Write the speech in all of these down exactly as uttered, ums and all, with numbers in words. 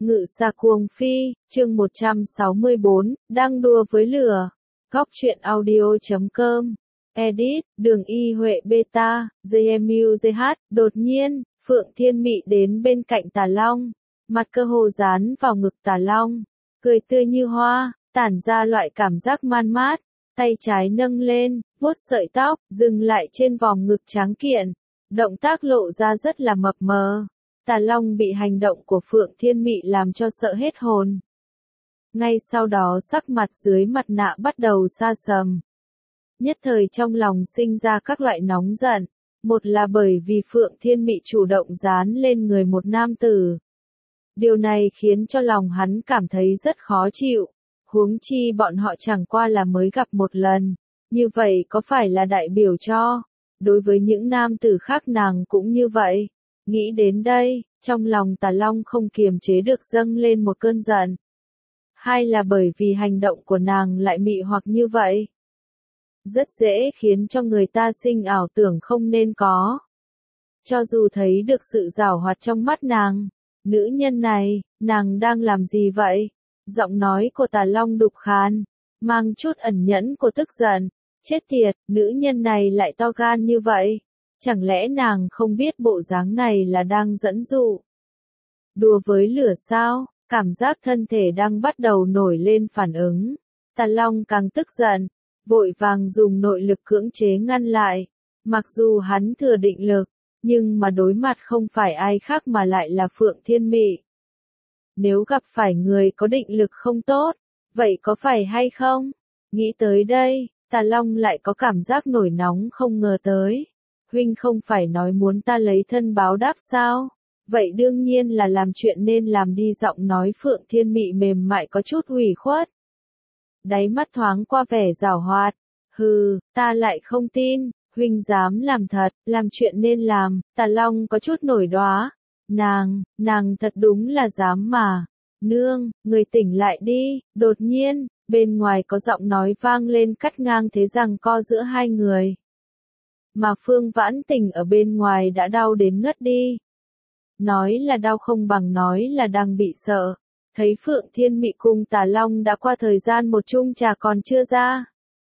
Ngự xa cuồng phi, chương một trăm sáu mươi bốn, đang đùa với lửa. Góc truyện audio chấm com. Edit, Đường Y Huệ Beta, gi em u giê hát. Đột nhiên, Phượng Thiên Mị đến bên cạnh Tà Long. Mặt cơ hồ dán vào ngực Tà Long. Cười tươi như hoa, tản ra loại cảm giác man mát. Tay trái nâng lên, vuốt sợi tóc, dừng lại trên vòng ngực tráng kiện. Động tác lộ ra rất là mập mờ. Tà Long bị hành động của Phượng Thiên Mị làm cho sợ hết hồn. Ngay sau đó sắc mặt dưới mặt nạ bắt đầu sa sầm. Nhất thời trong lòng sinh ra các loại nóng giận. Một là bởi vì Phượng Thiên Mị chủ động dán lên người một nam tử. Điều này khiến cho lòng hắn cảm thấy rất khó chịu. Huống chi bọn họ chẳng qua là mới gặp một lần. Như vậy có phải là đại biểu cho? Đối với những nam tử khác nàng cũng như vậy. Nghĩ đến đây, trong lòng Tà Long không kiềm chế được dâng lên một cơn giận. Hai là bởi vì hành động của nàng lại mị hoặc như vậy. Rất dễ khiến cho người ta sinh ảo tưởng không nên có. Cho dù thấy được sự giảo hoạt trong mắt nàng, nữ nhân này, nàng đang làm gì vậy? Giọng nói của Tà Long đục khan, mang chút ẩn nhẫn của tức giận. Chết tiệt, nữ nhân này lại to gan như vậy. Chẳng lẽ nàng không biết bộ dáng này là đang dẫn dụ? Đùa với lửa sao? Cảm giác thân thể đang bắt đầu nổi lên phản ứng. Tà Long càng tức giận, vội vàng dùng nội lực cưỡng chế ngăn lại. Mặc dù hắn thừa định lực, nhưng mà đối mặt không phải ai khác mà lại là Phượng Thiên Mị. Nếu gặp phải người có định lực không tốt, vậy có phải hay không? Nghĩ tới đây, Tà Long lại có cảm giác nổi nóng không ngờ tới. Huynh không phải nói muốn ta lấy thân báo đáp sao? Vậy đương nhiên là làm chuyện nên làm đi. Giọng nói Phượng Thiên Mị mềm mại có chút ủy khuất. Đáy mắt thoáng qua vẻ giảo hoạt. Hừ, ta lại không tin, huynh dám làm thật, làm chuyện nên làm. Tà Long có chút nổi đoá. Nàng, nàng thật đúng là dám mà. Nương, người tỉnh lại đi. Đột nhiên, bên ngoài có giọng nói vang lên cắt ngang thế giằng co giữa hai người. Mà Phương Vãn Tình ở bên ngoài đã đau đến ngất đi. Nói là đau không bằng nói là đang bị sợ. Thấy Phượng Thiên Mị cùng Tà Long đã qua thời gian một chung trà còn chưa ra.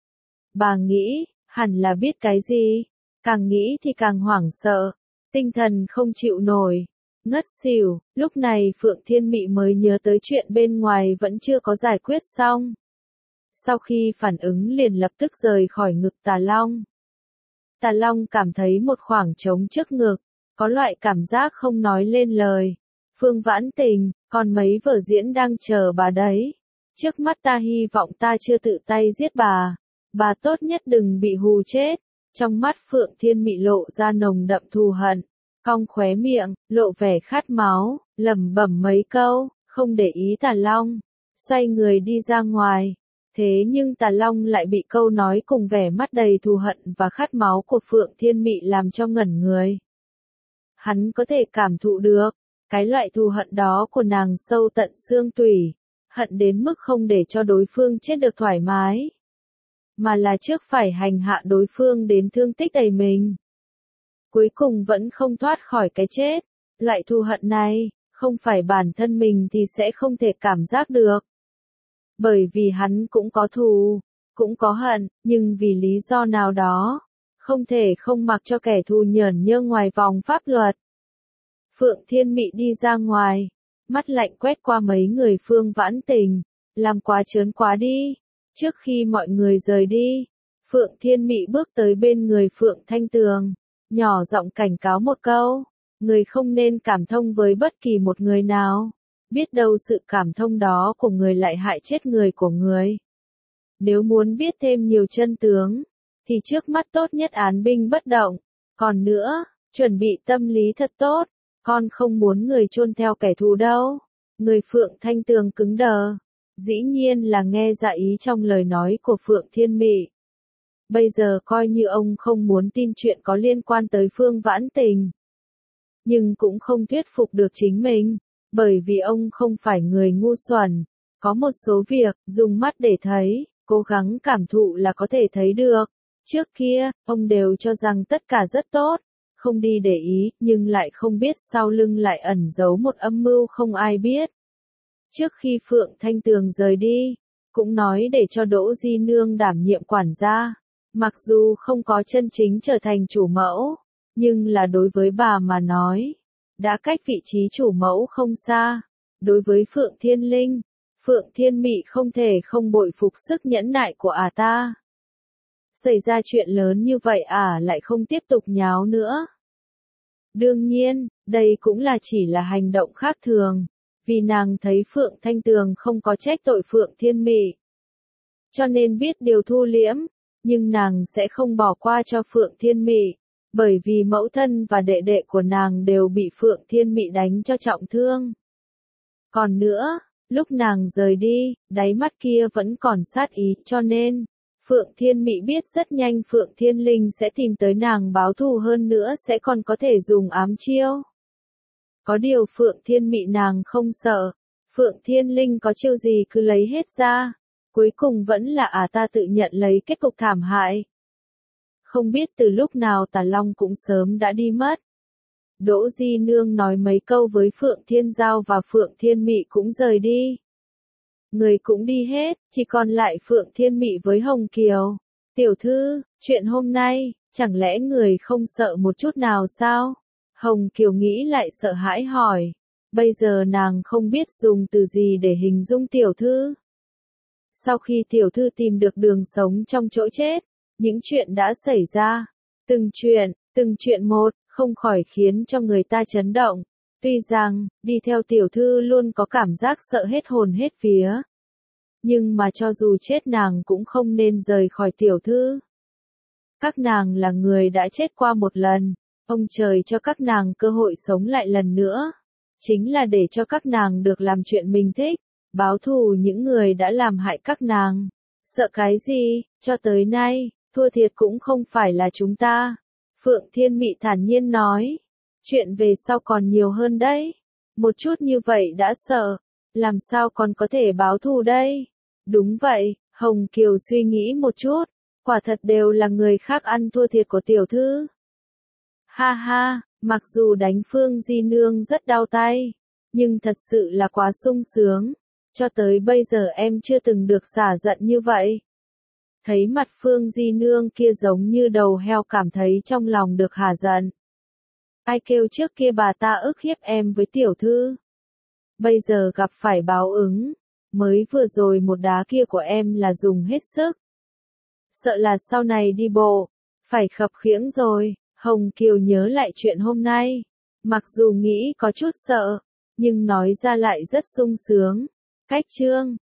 Bà nghĩ, hẳn là biết cái gì. Càng nghĩ thì càng hoảng sợ. Tinh thần không chịu nổi. Ngất xỉu, lúc này Phượng Thiên Mị mới nhớ tới chuyện bên ngoài vẫn chưa có giải quyết xong. Sau khi phản ứng liền lập tức rời khỏi ngực Tà Long. Tà Long cảm thấy một khoảng trống trước ngực, có loại cảm giác không nói lên lời. Phương Vãn Tình, còn mấy vở diễn đang chờ bà đấy. Trước mắt ta hy vọng ta chưa tự tay giết bà. Bà tốt nhất đừng bị hù chết. Trong mắt Phượng Thiên Mị lộ ra nồng đậm thù hận. Cong khóe miệng, lộ vẻ khát máu, lẩm bẩm mấy câu, không để ý Tà Long. Xoay người đi ra ngoài. Thế nhưng Tà Long lại bị câu nói cùng vẻ mắt đầy thù hận và khát máu của Phượng Thiên Mị làm cho ngẩn người. Hắn có thể cảm thụ được, cái loại thù hận đó của nàng sâu tận xương tủy, hận đến mức không để cho đối phương chết được thoải mái. Mà là trước phải hành hạ đối phương đến thương tích đầy mình. Cuối cùng vẫn không thoát khỏi cái chết, loại thù hận này, không phải bản thân mình thì sẽ không thể cảm giác được. Bởi vì hắn cũng có thù, cũng có hận, nhưng vì lý do nào đó, không thể không mặc cho kẻ thù nhởn nhơ ngoài vòng pháp luật. Phượng Thiên Mị đi ra ngoài, mắt lạnh quét qua mấy người Phương Vãn Tình, làm quá trớn quá đi. Trước khi mọi người rời đi, Phượng Thiên Mị bước tới bên người Phượng Thanh Tường, nhỏ giọng cảnh cáo một câu, người không nên cảm thông với bất kỳ một người nào. Biết đâu sự cảm thông đó của người lại hại chết người của người. Nếu muốn biết thêm nhiều chân tướng, thì trước mắt tốt nhất án binh bất động. Còn nữa, chuẩn bị tâm lý thật tốt, con không muốn người chôn theo kẻ thù đâu. Người Phượng Thanh Tường cứng đờ, dĩ nhiên là nghe dạ ý trong lời nói của Phượng Thiên Mị. Bây giờ coi như ông không muốn tin chuyện có liên quan tới Phương Vãn Tình. Nhưng cũng không thuyết phục được chính mình. Bởi vì ông không phải người ngu xuẩn, có một số việc, dùng mắt để thấy, cố gắng cảm thụ là có thể thấy được. Trước kia, ông đều cho rằng tất cả rất tốt, không đi để ý, nhưng lại không biết sau lưng lại ẩn giấu một âm mưu không ai biết. Trước khi Phượng Thanh Tường rời đi, cũng nói để cho Đỗ Di Nương đảm nhiệm quản gia. Mặc dù không có chân chính trở thành chủ mẫu, nhưng là đối với bà mà nói, đã cách vị trí chủ mẫu không xa. Đối với Phượng Thiên Linh, Phượng Thiên Mị không thể không bội phục sức nhẫn nại của ả ta. Xảy ra chuyện lớn như vậy ả lại không tiếp tục nháo nữa. Đương nhiên, đây cũng là chỉ là hành động khác thường, vì nàng thấy Phượng Thanh Tường không có trách tội Phượng Thiên Mị, cho nên biết điều thu liễm, nhưng nàng sẽ không bỏ qua cho Phượng Thiên Mị, bởi vì mẫu thân và đệ đệ của nàng đều bị Phượng Thiên Mị đánh cho trọng thương. Còn nữa, lúc nàng rời đi, đáy mắt kia vẫn còn sát ý, cho nên Phượng Thiên Mị biết rất nhanh Phượng Thiên Linh sẽ tìm tới nàng báo thù, hơn nữa sẽ còn có thể dùng ám chiêu. Có điều Phượng Thiên Mị nàng không sợ, Phượng Thiên Linh có chiêu gì cứ lấy hết ra, cuối cùng vẫn là ả ta tự nhận lấy kết cục thảm hại. Không biết từ lúc nào Tà Long cũng sớm đã đi mất. Đỗ Di Nương nói mấy câu với Phượng Thiên Giao và Phượng Thiên Mị cũng rời đi. Người cũng đi hết, chỉ còn lại Phượng Thiên Mị với Hồng Kiều. Tiểu thư, chuyện hôm nay, chẳng lẽ người không sợ một chút nào sao? Hồng Kiều nghĩ lại sợ hãi hỏi. Bây giờ nàng không biết dùng từ gì để hình dung tiểu thư. Sau khi tiểu thư tìm được đường sống trong chỗ chết, những chuyện đã xảy ra, từng chuyện, từng chuyện một, không khỏi khiến cho người ta chấn động. Tuy rằng, đi theo tiểu thư luôn có cảm giác sợ hết hồn hết vía. Nhưng mà cho dù chết nàng cũng không nên rời khỏi tiểu thư. Các nàng là người đã chết qua một lần, ông trời cho các nàng cơ hội sống lại lần nữa. Chính là để cho các nàng được làm chuyện mình thích, báo thù những người đã làm hại các nàng. Sợ cái gì, cho tới nay, thua thiệt cũng không phải là chúng ta. Phượng Thiên Mị thản nhiên nói. Chuyện về sau còn nhiều hơn đấy. Một chút như vậy đã sợ, làm sao còn có thể báo thù đây? Đúng vậy, Hồng Kiều suy nghĩ một chút, quả thật đều là người khác ăn thua thiệt của tiểu thư. Ha ha, mặc dù đánh Phương Di Nương rất đau tay, nhưng thật sự là quá sung sướng, cho tới bây giờ em chưa từng được xả giận như vậy. Thấy mặt Phương Di Nương kia giống như đầu heo, cảm thấy trong lòng được hả giận. Ai kêu trước kia bà ta ức hiếp em với tiểu thư. Bây giờ gặp phải báo ứng, mới vừa rồi một đá kia của em là dùng hết sức. Sợ là sau này đi bộ, phải khập khiễng rồi. Hồng Kiều nhớ lại chuyện hôm nay, mặc dù nghĩ có chút sợ, nhưng nói ra lại rất sung sướng. Cách chương